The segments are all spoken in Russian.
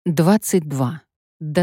22. До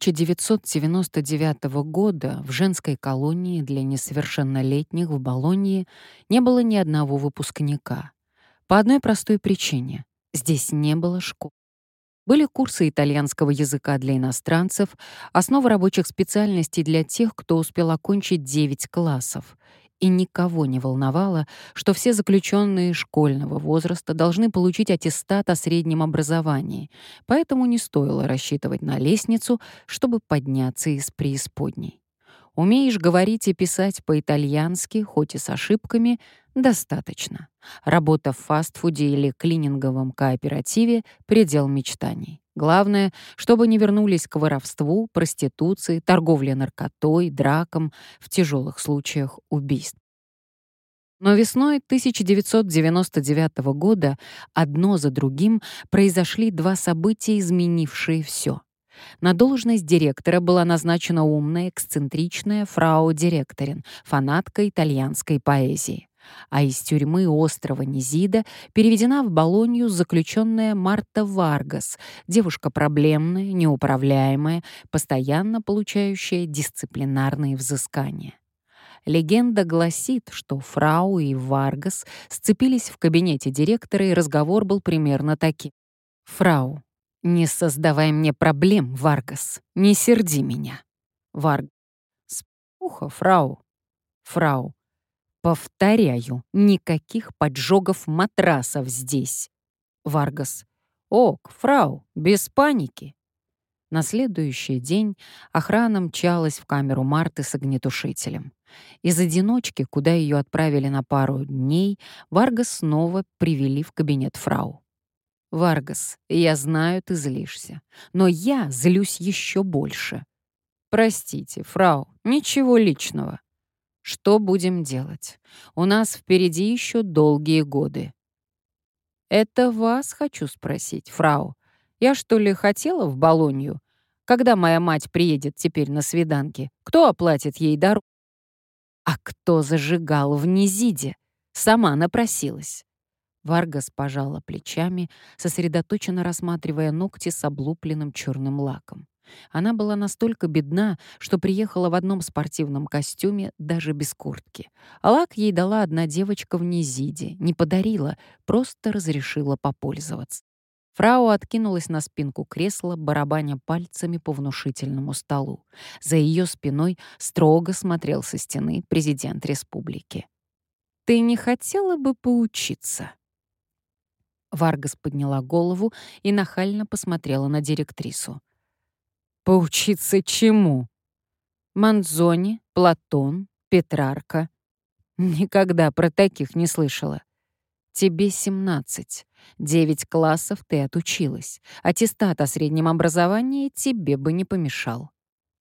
1999 года в женской колонии для несовершеннолетних в Болонье не было ни одного выпускника. По одной простой причине — здесь не было школ. Были курсы итальянского языка для иностранцев, основы рабочих специальностей для тех, кто успел окончить 9 классов. И никого не волновало, что все заключенные школьного возраста должны получить аттестат о среднем образовании, поэтому не стоило рассчитывать на лестницу, чтобы подняться из преисподней. Умеешь говорить и писать по-итальянски, хоть и с ошибками, достаточно. Работа в фастфуде или клининговом кооперативе — предел мечтаний. Главное, чтобы не вернулись к воровству, проституции, торговле наркотой, дракам, в тяжелых случаях убийств. Но весной 1999 года одно за другим произошли два события, изменившие все. На должность директора была назначена умная, эксцентричная фрау-директорин, фанатка итальянской поэзии. А из тюрьмы острова Низида переведена в Болонью заключенная Марта Варгас, девушка проблемная, неуправляемая, постоянно получающая дисциплинарные взыскания. Легенда гласит, что фрау и Варгас сцепились в кабинете директора, и разговор был примерно таким. «Фрау, не создавай мне проблем, Варгас, не серди меня». Варгас. «Спуха, фрау». Фрау. «Повторяю, никаких поджогов матрасов здесь». Варгас. «Ок, фрау, без паники». На следующий день охрана мчалась в камеру Марты с огнетушителем. Из одиночки, куда ее отправили на пару дней, Варгас снова привели в кабинет фрау. «Варгас, я знаю, ты злишься, но я злюсь еще больше. Простите, фрау, ничего личного. Что будем делать? У нас впереди еще долгие годы». «Это вас хочу спросить, фрау. Я что ли хотела в Болонью? Когда моя мать приедет теперь на свиданки, кто оплатит ей дорогу?» «А кто зажигал в Низиде? Сама напросилась». Варгас пожала плечами, сосредоточенно рассматривая ногти с облупленным черным лаком. Она была настолько бедна, что приехала в одном спортивном костюме, даже без куртки. А лак ей дала одна девочка в Низиде, не подарила, просто разрешила попользоваться. Фрау откинулась на спинку кресла, барабаня пальцами по внушительному столу. За ее спиной строго смотрел со стены президент республики. «Ты не хотела бы поучиться?» Варгас подняла голову и нахально посмотрела на директрису. «Поучиться чему?» «Манзони, Платон, Петрарка. Никогда про таких не слышала. Тебе 17. 9 классов ты отучилась. Аттестат о среднем образовании тебе бы не помешал».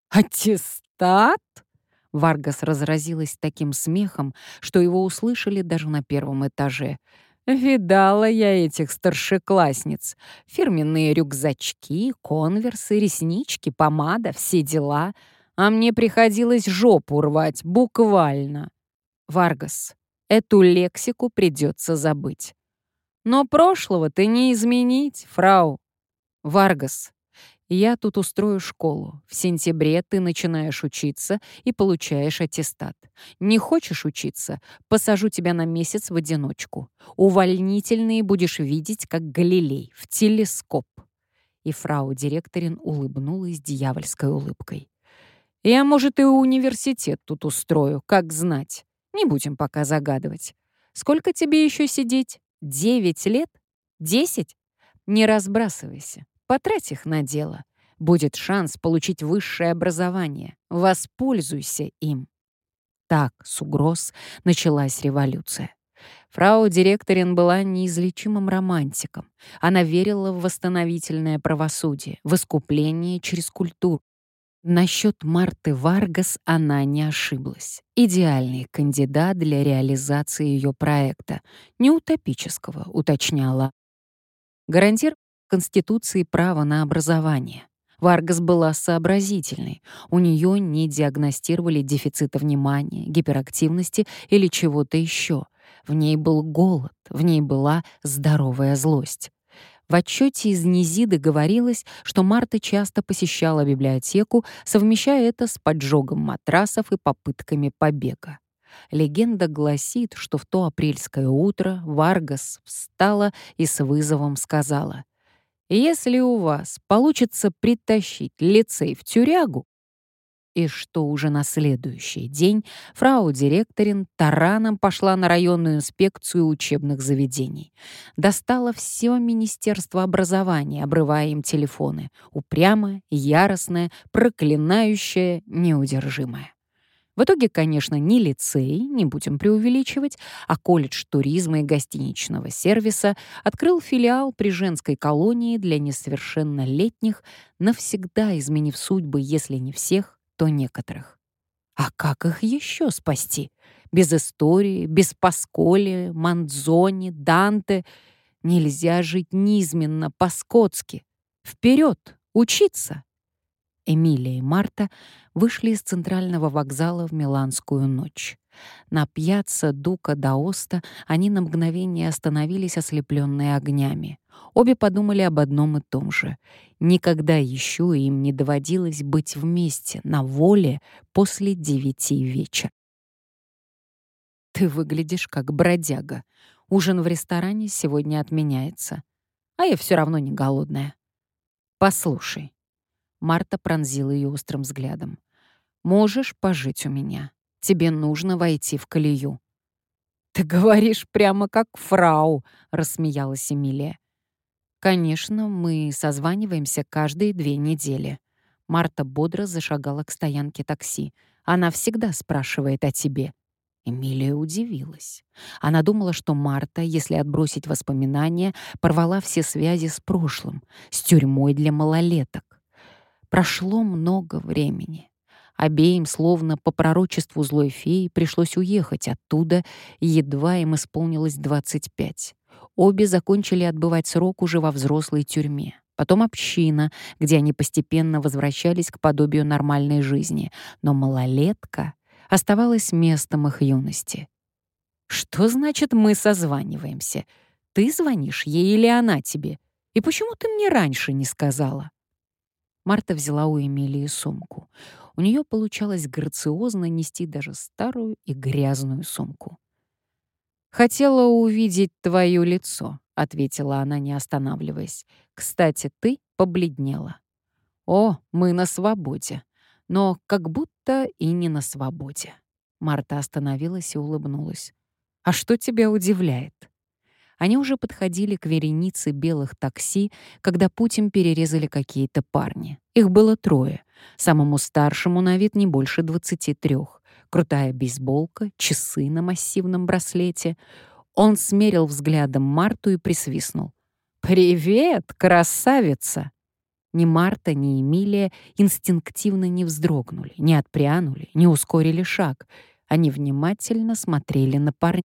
«Аттестат?» Варгас разразилась таким смехом, что его услышали даже на первом этаже. «Видала я этих старшеклассниц. Фирменные рюкзачки, конверсы, реснички, помада, все дела. А мне приходилось жопу рвать, буквально. Варгас, эту лексику придется забыть. Но прошлого ты не изменить, фрау. Варгас, я тут устрою школу. В сентябре ты начинаешь учиться и получаешь аттестат. Не хочешь учиться? Посажу тебя на месяц в одиночку. Увольнительные будешь видеть, как Галилей, в телескоп». И фрау-директорин улыбнулась дьявольской улыбкой. «Я, может, и университет тут устрою, как знать. Не будем пока загадывать. Сколько тебе еще сидеть? 9 лет? 10? Не разбрасывайся. Потрать их на дело. Будет шанс получить высшее образование. Воспользуйся им». Так, с угроз, началась революция. Фрау-директорин была неизлечимым романтиком. Она верила в восстановительное правосудие, в искупление через культуру. Насчет Марты Варгас она не ошиблась. Идеальный кандидат для реализации ее проекта. Не утопического, уточняла. Гарантировал Конституции право на образование. Варгас была сообразительной. У нее не диагностировали дефицита внимания, гиперактивности или чего-то еще. В ней был голод, в ней была здоровая злость. В отчете из Низиды говорилось, что Марта часто посещала библиотеку, совмещая это с поджогом матрасов и попытками побега. Легенда гласит, что в то апрельское утро Варгас встала и с вызовом сказала: «Если у вас получится притащить лицей в тюрягу», и что уже на следующий день фрау-директорин тараном пошла на районную инспекцию учебных заведений. Достала все Министерство образования, обрывая им телефоны. Упрямая, яростная, проклинающая, неудержимая. В итоге, конечно, ни лицей, не будем преувеличивать, а колледж туризма и гостиничного сервиса открыл филиал при женской колонии для несовершеннолетних, навсегда изменив судьбы, если не всех, то некоторых. А как их еще спасти? Без истории, без Пасколи, Манзони, Данте нельзя жить низменно, по-скотски. Вперед, учиться! Эмилия и Марта вышли из центрального вокзала в миланскую ночь. На пьяцца Дука д'Аоста они на мгновение остановились, ослепленные огнями. Обе подумали об одном и том же. Никогда еще им не доводилось быть вместе, на воле, после 9 вечера. «Ты выглядишь как бродяга. Ужин в ресторане сегодня отменяется. А я все равно не голодная. Послушай». Марта пронзила ее острым взглядом. «Можешь пожить у меня. Тебе нужно войти в колею». «Ты говоришь прямо как фрау», — рассмеялась Эмилия. «Конечно, мы созваниваемся каждые 2 недели». Марта бодро зашагала к стоянке такси. «Она всегда спрашивает о тебе». Эмилия удивилась. Она думала, что Марта, если отбросить воспоминания, порвала все связи с прошлым, с тюрьмой для малолеток. Прошло много времени. Обеим, словно по пророчеству злой феи, пришлось уехать оттуда, едва им исполнилось 25. Обе закончили отбывать срок уже во взрослой тюрьме. Потом община, где они постепенно возвращались к подобию нормальной жизни. Но малолетка оставалась местом их юности. «Что значит «мы созваниваемся»? Ты звонишь ей или она тебе? И почему ты мне раньше не сказала?» Марта взяла у Эмилии сумку. У нее получалось грациозно нести даже старую и грязную сумку. «Хотела увидеть твое лицо», — ответила она, не останавливаясь. «Кстати, ты побледнела». «О, мы на свободе». Но как будто и не на свободе. Марта остановилась и улыбнулась. «А что тебя удивляет?» Они уже подходили к веренице белых такси, когда путь им перерезали какие-то парни. Их было 3. Самому старшему на вид не больше 23. Крутая бейсболка, часы на массивном браслете. Он смерил взглядом Марту и присвистнул. «Привет, красавица!» Ни Марта, ни Эмилия инстинктивно не вздрогнули, не отпрянули, не ускорили шаг. Они внимательно смотрели на парня.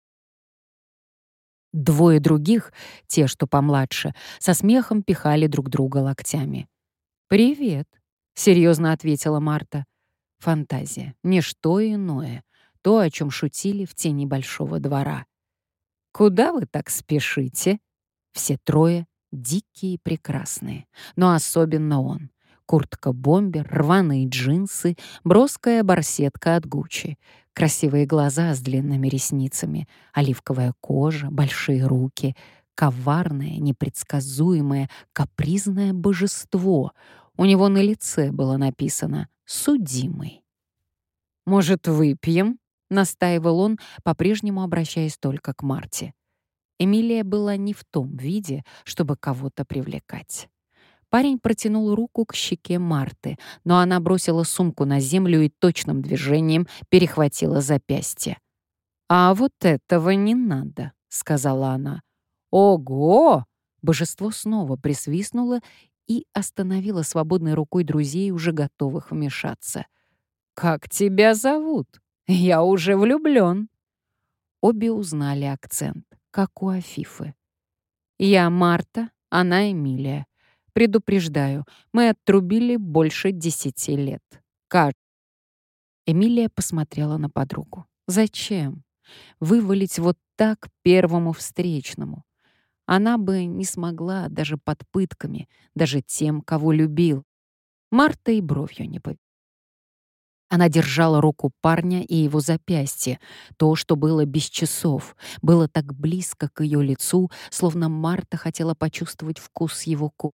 2 других, те, что помладше, со смехом пихали друг друга локтями. «Привет», — серьезно ответила Марта. Фантазия, ничто иное, то, о чем шутили в тени большого двора. «Куда вы так спешите?» Все 3 дикие и прекрасные, но особенно он. Куртка-бомбер, рваные джинсы, броская барсетка от Гуччи, красивые глаза с длинными ресницами, оливковая кожа, большие руки, коварное, непредсказуемое, капризное божество. У него на лице было написано «Судимый». «Может, выпьем?» — настаивал он, по-прежнему обращаясь только к Марте. Эмилия была не в том виде, чтобы кого-то привлекать. Парень протянул руку к щеке Марты, но она бросила сумку на землю и точным движением перехватила запястье. «А вот этого не надо», — сказала она. «Ого!» — божество снова присвистнуло и остановило свободной рукой друзей, уже готовых вмешаться. «Как тебя зовут? Я уже влюблён». Обе узнали акцент, как у Афифы. «Я Марта, она Эмилия. Предупреждаю, мы отрубили больше 10 лет. Как?» Эмилия посмотрела на подругу. «Зачем? Вывалить вот так первому встречному?» Она бы не смогла даже под пытками, даже тем, кого любил. Марта и бровью не повела. Она держала руку парня и его запястье. То, что было без часов, было так близко к ее лицу, словно Марта хотела почувствовать вкус его кожи.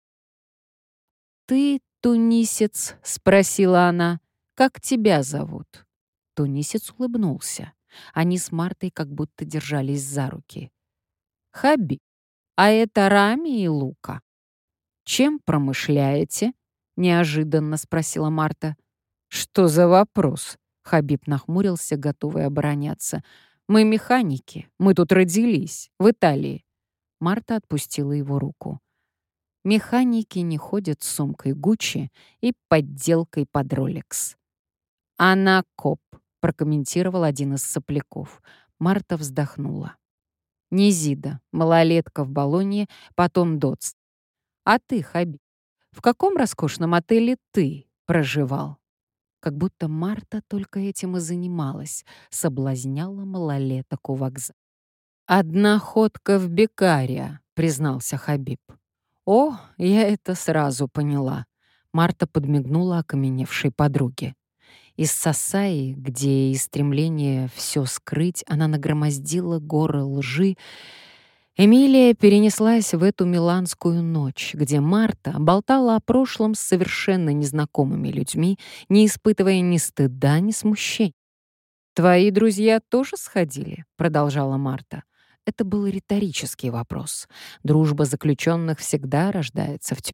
«Ты тунисец?» — спросила она. «Как тебя зовут?» Тунисец улыбнулся. Они с Мартой как будто держались за руки. «Хаби, а это Рами и Лука. Чем промышляете?» — неожиданно спросила Марта. «Что за вопрос?» — Хабиб нахмурился, готовый обороняться. «Мы механики. Мы тут родились, в Италии». Марта отпустила его руку. Механики не ходят с сумкой Гуччи и подделкой под Ролекс. «Она коп», — прокомментировал один из сопляков. Марта вздохнула. «Низида, малолетка в Болонье, потом доц. А ты, Хабиб, в каком роскошном отеле ты проживал?» Как будто Марта только этим и занималась, соблазняла малолеток у вокзала. «Одна ходка в Бекария», — признался Хабиб. «О, я это сразу поняла». Марта подмигнула окаменевшей подруге. Из Сасаи, где из стремления все скрыть, она нагромоздила горы лжи. Эмилия перенеслась в эту миланскую ночь, где Марта болтала о прошлом с совершенно незнакомыми людьми, не испытывая ни стыда, ни смущения. «Твои друзья тоже сходили?» — продолжала Марта. Это был риторический вопрос. Дружба заключенных всегда рождается в тюрьме.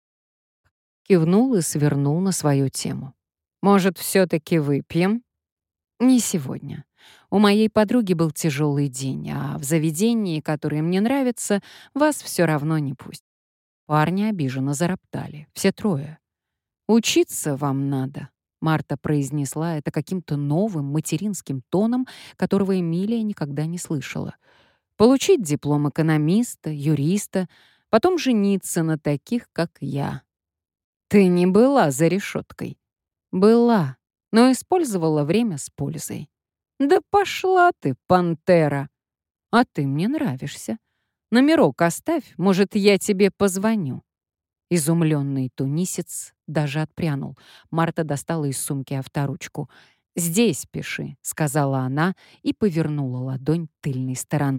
Кивнул и свернул на свою тему. «Может, все-таки выпьем?» «Не сегодня. У моей подруги был тяжелый день, а в заведении, которое мне нравится, вас все равно не пустят». Парни обиженно зароптали, все трое. «Учиться вам надо», — Марта произнесла это каким-то новым материнским тоном, которого Эмилия никогда не слышала. «Получить диплом экономиста, юриста, потом жениться на таких, как я». «Ты не была за решеткой?» «Была, но использовала время с пользой». «Да пошла ты, пантера! А ты мне нравишься. Номерок оставь, может, я тебе позвоню». Изумленный тунисец даже отпрянул. Марта достала из сумки авторучку. «Здесь пиши», — сказала она и повернула ладонь тыльной стороной.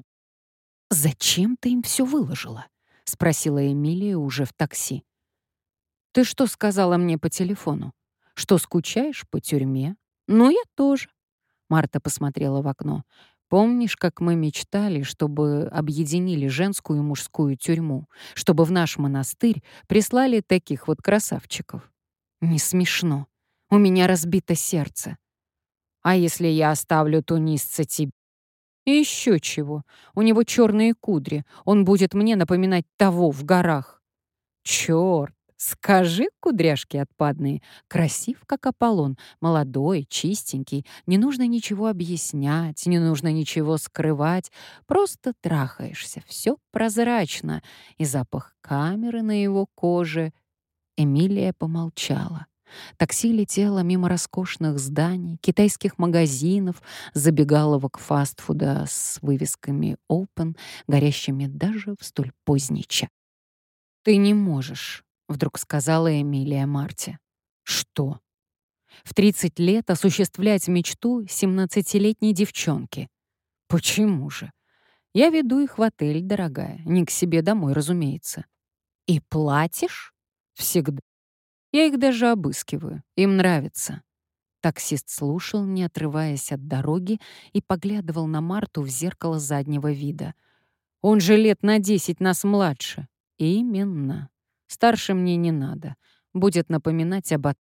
«Зачем ты им все выложила?» — спросила Эмилия уже в такси. «Ты что сказала мне по телефону? Что скучаешь по тюрьме? Ну, я тоже». Марта посмотрела в окно. «Помнишь, как мы мечтали, чтобы объединили женскую и мужскую тюрьму, чтобы в наш монастырь прислали таких вот красавчиков?» «Не смешно. У меня разбито сердце. А если я оставлю тунисца тебе?» «Еще чего. У него черные кудри. Он будет мне напоминать того в горах». «Черт! Скажи, кудряшки отпадные, красив, как Аполлон, молодой, чистенький, не нужно ничего объяснять, не нужно ничего скрывать, просто трахаешься, все прозрачно, и запах камеры на его коже». Эмилия помолчала. Такси летело мимо роскошных зданий, китайских магазинов, забегаловок фастфуда с вывесками «Open», горящими даже в столь поздний час. «Ты не можешь», — вдруг сказала Эмилия Марте. «Что?» «В 30 лет осуществлять мечту 17-летней девчонки». «Почему же? Я веду их в отель, дорогая, не к себе домой, разумеется». «И платишь?» «Всегда. Я их даже обыскиваю. Им нравится». Таксист слушал, не отрываясь от дороги, и поглядывал на Марту в зеркало заднего вида. «Он же лет на 10 нас младше». «Именно. Старше мне не надо. Будет напоминать об от...»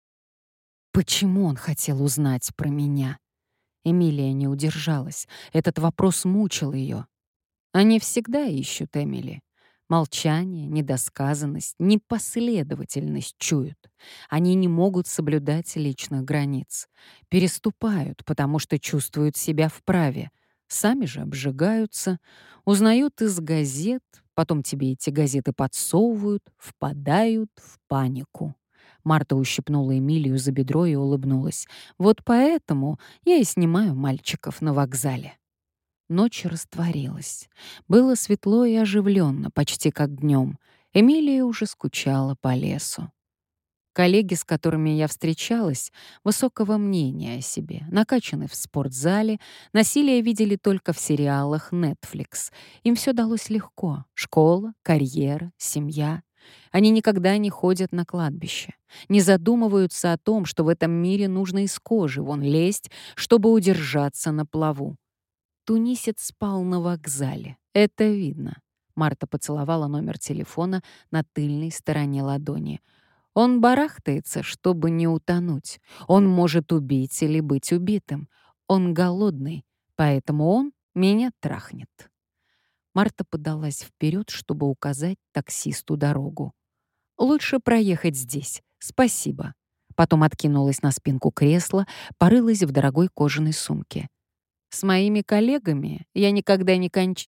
Почему он хотел узнать про меня? Эмилия не удержалась. Этот вопрос мучил ее. Они всегда ищут, Эмили. Молчание, недосказанность, непоследовательность чуют. Они не могут соблюдать личных границ. Переступают, потому что чувствуют себя вправе. Сами же обжигаются, узнают из газет, потом тебе эти газеты подсовывают, впадают в панику. Марта ущипнула Эмилию за бедро и улыбнулась. «Вот поэтому я и снимаю мальчиков на вокзале». Ночь растворилась. Было светло и оживленно, почти как днем. Эмилия уже скучала по лесу. Коллеги, с которыми я встречалась, высокого мнения о себе, накачаны в спортзале, насилие видели только в сериалах Netflix. Им все далось легко. Школа, карьера, семья. Они никогда не ходят на кладбище, не задумываются о том, что в этом мире нужно из кожи вон лезть, чтобы удержаться на плаву. Тунисец спал на вокзале. Это видно. Марта поцеловала номер телефона на тыльной стороне ладони. Он барахтается, чтобы не утонуть. Он может убить или быть убитым. Он голодный, поэтому он меня трахнет. Марта подалась вперед, чтобы указать таксисту дорогу. «Лучше проехать здесь. Спасибо». Потом откинулась на спинку кресла, порылась в дорогой кожаной сумке. «С моими коллегами я никогда не кончаю».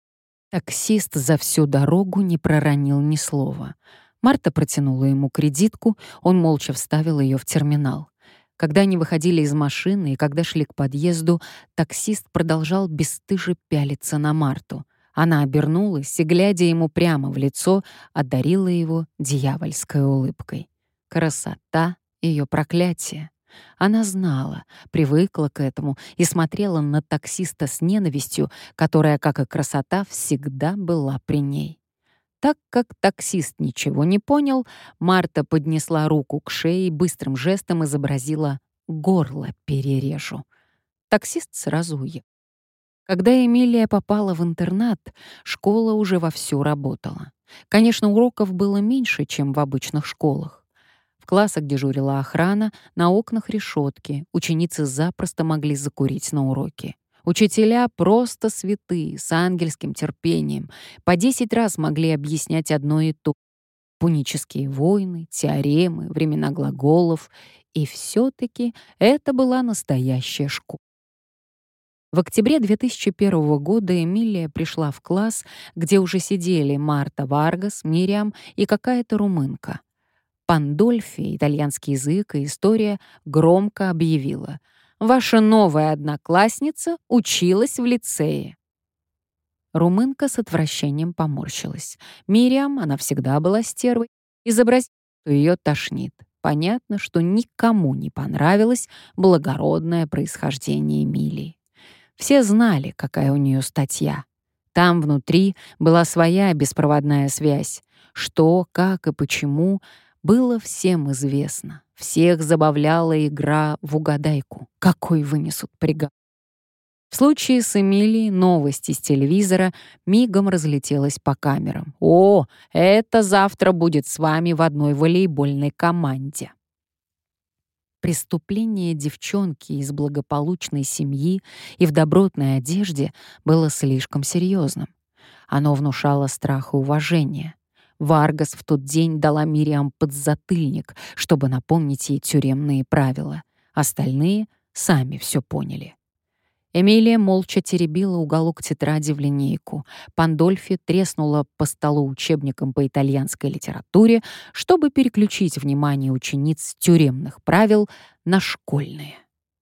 Таксист за всю дорогу не проронил ни слова. Марта протянула ему кредитку, он молча вставил ее в терминал. Когда они выходили из машины и когда шли к подъезду, таксист продолжал бесстыже пялиться на Марту. Она обернулась и, глядя ему прямо в лицо, одарила его дьявольской улыбкой. Красота — ее проклятие. Она знала, привыкла к этому и смотрела на таксиста с ненавистью, которая, как и красота, всегда была при ней. Так как таксист ничего не понял, Марта поднесла руку к шее и быстрым жестом изобразила «горло перережу». Таксист сразу уехал. Когда Эмилия попала в интернат, школа уже вовсю работала. Конечно, уроков было меньше, чем в обычных школах. В классах дежурила охрана, на окнах решетки, ученицы запросто могли закурить на уроке. Учителя просто святые, с ангельским терпением, по 10 раз могли объяснять одно и то. Пунические войны, теоремы, времена глаголов. И все-таки это была настоящая школа. В октябре 2001 года Эмилия пришла в класс, где уже сидели Марта Варгас, Мириам и какая-то румынка. Пандольфи, итальянский язык и история, громко объявила: «Ваша новая одноклассница училась в лицее». Румынка с отвращением поморщилась. Мириам, она всегда была стервой, изобразила, что ее тошнит. Понятно, что никому не понравилось благородное происхождение Эмилии. Все знали, какая у нее статья. Там внутри была своя беспроводная связь. Что, как и почему было всем известно. Всех забавляла игра в угадайку. Какой вынесут приговор. В случае с Эмилией новость из телевизора мигом разлетелась по камерам. «О, это завтра будет с вами в одной волейбольной команде». Преступление девчонки из благополучной семьи и в добротной одежде было слишком серьезным. Оно внушало страх и уважение. Варгас в тот день дала Мириам подзатыльник, чтобы напомнить ей тюремные правила. Остальные сами все поняли. Эмилия молча теребила уголок тетради в линейку. Пандольфи треснула по столу учебником по итальянской литературе, чтобы переключить внимание учениц с тюремных правил на школьные.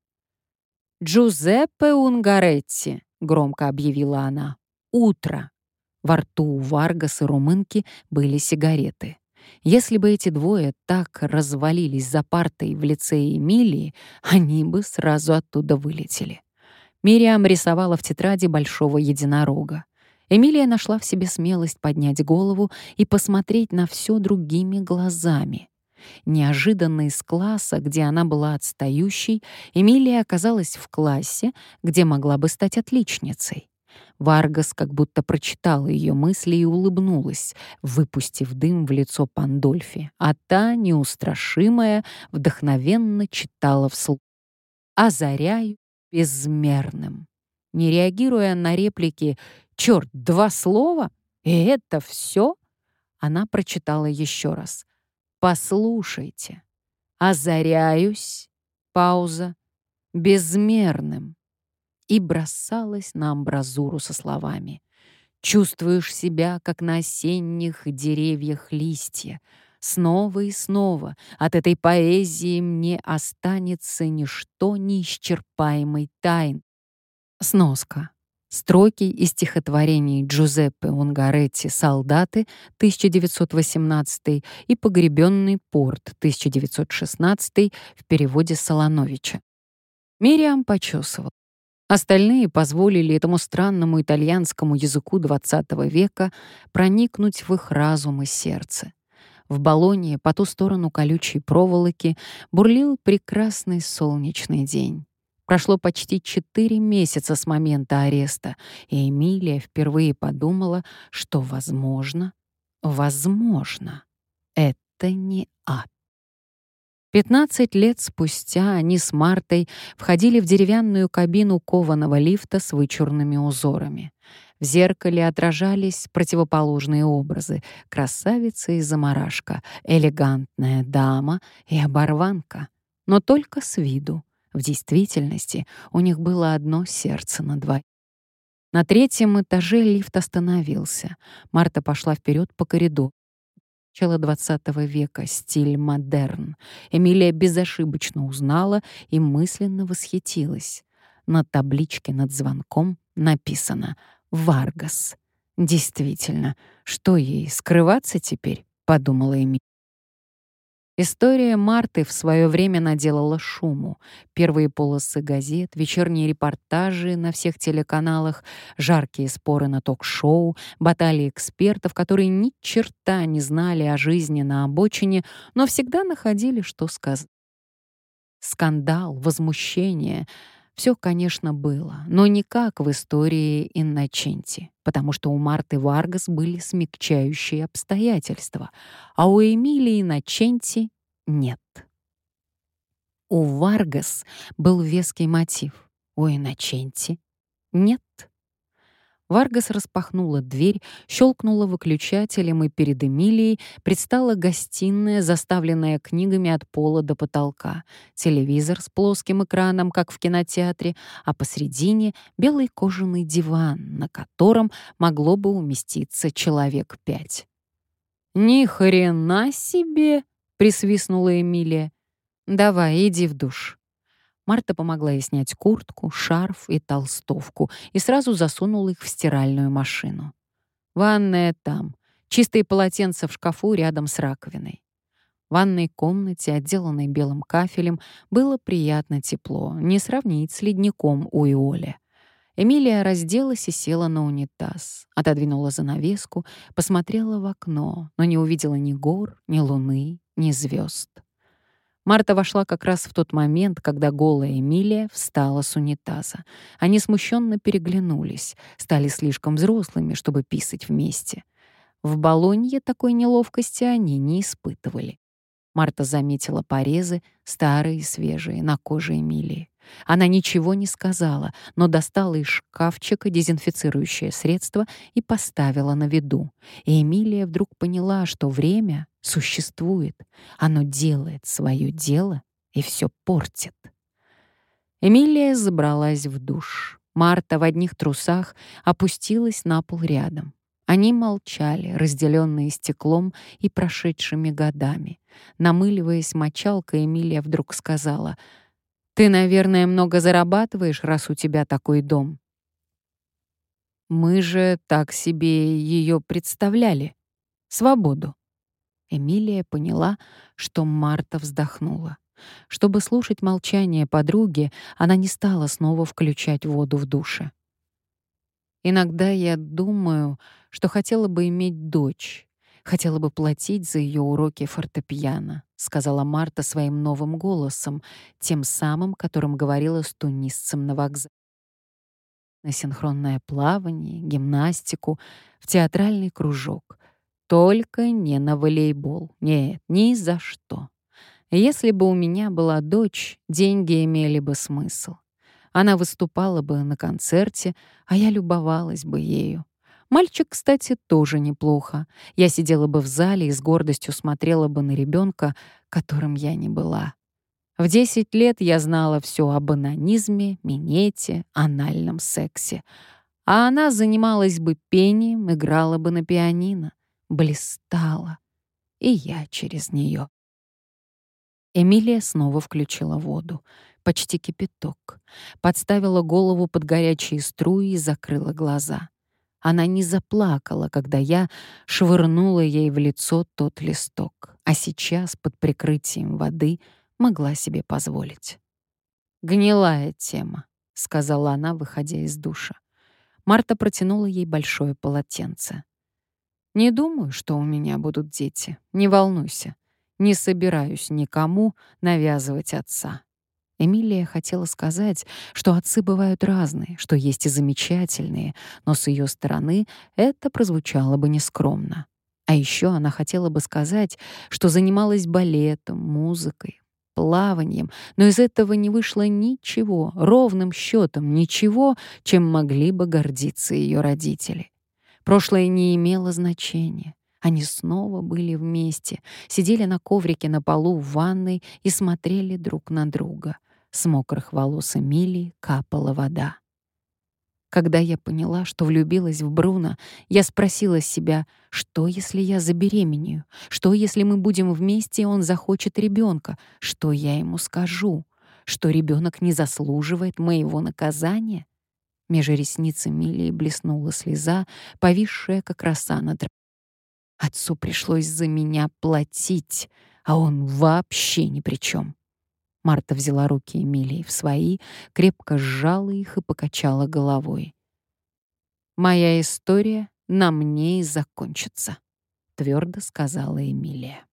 «Джузеппе Унгаретти», — громко объявила она, — «утро». Во рту у Варгас и румынки были сигареты. Если бы эти двое так развалились за партой в лицее Эмилии, они бы сразу оттуда вылетели. Мириам рисовала в тетради большого единорога. Эмилия нашла в себе смелость поднять голову и посмотреть на все другими глазами. Неожиданно из класса, где она была отстающей, Эмилия оказалась в классе, где могла бы стать отличницей. Варгас как будто прочитала ее мысли и улыбнулась, выпустив дым в лицо Пандольфи, а та, неустрашимая, вдохновенно читала вслух: «Озаряю безмерным». Не реагируя на реплики «Черт, 2 слова? И это все?» Она прочитала еще раз: «Послушайте, озаряюсь, пауза, безмерным». И бросалась на амбразуру со словами: «Чувствуешь себя, как на осенних деревьях листья. Снова и снова от этой поэзии мне останется ничто неисчерпаемой тайн». Сноска. Строки из стихотворений Джузеппе Унгаретти «Солдаты» 1918 и «Погребенный порт» 1916 в переводе Солоновича. Мириам почесывал. Остальные позволили этому странному итальянскому языку XX века проникнуть в их разум и сердце. В Болонье, по ту сторону колючей проволоки, бурлил прекрасный солнечный день. Прошло почти 4 месяца с момента ареста, и Эмилия впервые подумала, что, возможно, это не ад. 15 лет спустя они с Мартой входили в деревянную кабину кованого лифта с вычурными узорами. В зеркале отражались противоположные образы: красавица и замарашка, элегантная дама и оборванка. Но только с виду. В действительности у них было одно сердце на двоих. На 3-м этаже лифт остановился. Марта пошла вперед по коридору. Начало XX века, стиль модерн. Эмилия безошибочно узнала и мысленно восхитилась. На табличке над звонком написано «Варгас». Действительно, что ей, скрываться теперь? Подумала Эмилия. История Марты в свое время наделала шуму. Первые полосы газет, вечерние репортажи на всех телеканалах, жаркие споры на ток-шоу, баталии экспертов, которые ни черта не знали о жизни на обочине, но всегда находили, что сказать. Скандал, возмущение — все, конечно, было, но не как в истории Инноченти, потому что у Марты Варгас были смягчающие обстоятельства, а у Эмилии Инноченти нет. У Варгас был веский мотив, у Инноченти нет. Варгас распахнула дверь, щелкнула выключателем, и перед Эмилией предстала гостиная, заставленная книгами от пола до потолка, телевизор с плоским экраном, как в кинотеатре, а посредине — белый кожаный диван, на котором могло бы уместиться человек 5. «Ни хрена себе!» — присвистнула Эмилия. «Давай, иди в душ». Марта помогла ей снять куртку, шарф и толстовку и сразу засунула их в стиральную машину. Ванная там, чистые полотенца в шкафу рядом с раковиной. В ванной комнате, отделанной белым кафелем, было приятно тепло, не сравнить с ледником у Иоли. Эмилия разделась и села на унитаз, отодвинула занавеску, посмотрела в окно, но не увидела ни гор, ни луны, ни звезд. Марта вошла как раз в тот момент, когда голая Эмилия встала с унитаза. Они смущенно переглянулись, стали слишком взрослыми, чтобы писать вместе. В Болонье такой неловкости они не испытывали. Марта заметила порезы, старые и свежие, на коже Эмилии. Она ничего не сказала, но достала из шкафчика дезинфицирующее средство и поставила на виду. И Эмилия вдруг поняла, что время существует. Оно делает свое дело и все портит. Эмилия забралась в душ. Марта в одних трусах опустилась на пол рядом. Они молчали, разделенные стеклом и прошедшими годами. Намыливаясь мочалкой, Эмилия вдруг сказала: «Ты, наверное, много зарабатываешь, раз у тебя такой дом». «Мы же так себе ее представляли. Свободу». Эмилия поняла, что Марта вздохнула. Чтобы слушать молчание подруги, она не стала снова включать воду в душе. «Иногда я думаю, что хотела бы иметь дочь, хотела бы платить за ее уроки фортепиано», сказала Марта своим новым голосом, тем самым, которым говорила с тунисцем на вокзале. На синхронное плавание, гимнастику, в театральный кружок. Только не на волейбол. Нет, ни за что. Если бы у меня была дочь, деньги имели бы смысл. Она выступала бы на концерте, а я любовалась бы ею. Мальчик, кстати, тоже неплохо. Я сидела бы в зале и с гордостью смотрела бы на ребенка, которым я не была. В 10 лет я знала все об онанизме, минете, анальном сексе. А она занималась бы пением, играла бы на пианино, блистала. И я через нее. Эмилия снова включила воду, почти кипяток, подставила голову под горячие струи и закрыла глаза. Она не заплакала, когда я швырнула ей в лицо тот листок, а сейчас под прикрытием воды могла себе позволить. «Гнилая тема», — сказала она, выходя из душа. Марта протянула ей большое полотенце. «Не думаю, что у меня будут дети. Не волнуйся. Не собираюсь никому навязывать отца». Эмилия хотела сказать, что отцы бывают разные, что есть и замечательные, но с ее стороны это прозвучало бы нескромно. А еще она хотела бы сказать, что занималась балетом, музыкой, плаванием, но из этого не вышло ничего, ровным счетом ничего, чем могли бы гордиться ее родители. Прошлое не имело значения. Они снова были вместе, сидели на коврике на полу в ванной и смотрели друг на друга. С мокрых волос Эмилии капала вода. Когда я поняла, что влюбилась в Бруно, я спросила себя, что если я забеременею? Что если мы будем вместе, и он захочет ребенка? Что я ему скажу? Что ребенок не заслуживает моего наказания? Между ресниц Эмилии блеснула слеза, повисшая, как роса над. Отцу пришлось за меня платить, а он вообще ни при чем. Марта взяла руки Эмилии в свои, крепко сжала их и покачала головой. «Моя история на мне и закончится», — твердо сказала Эмилия.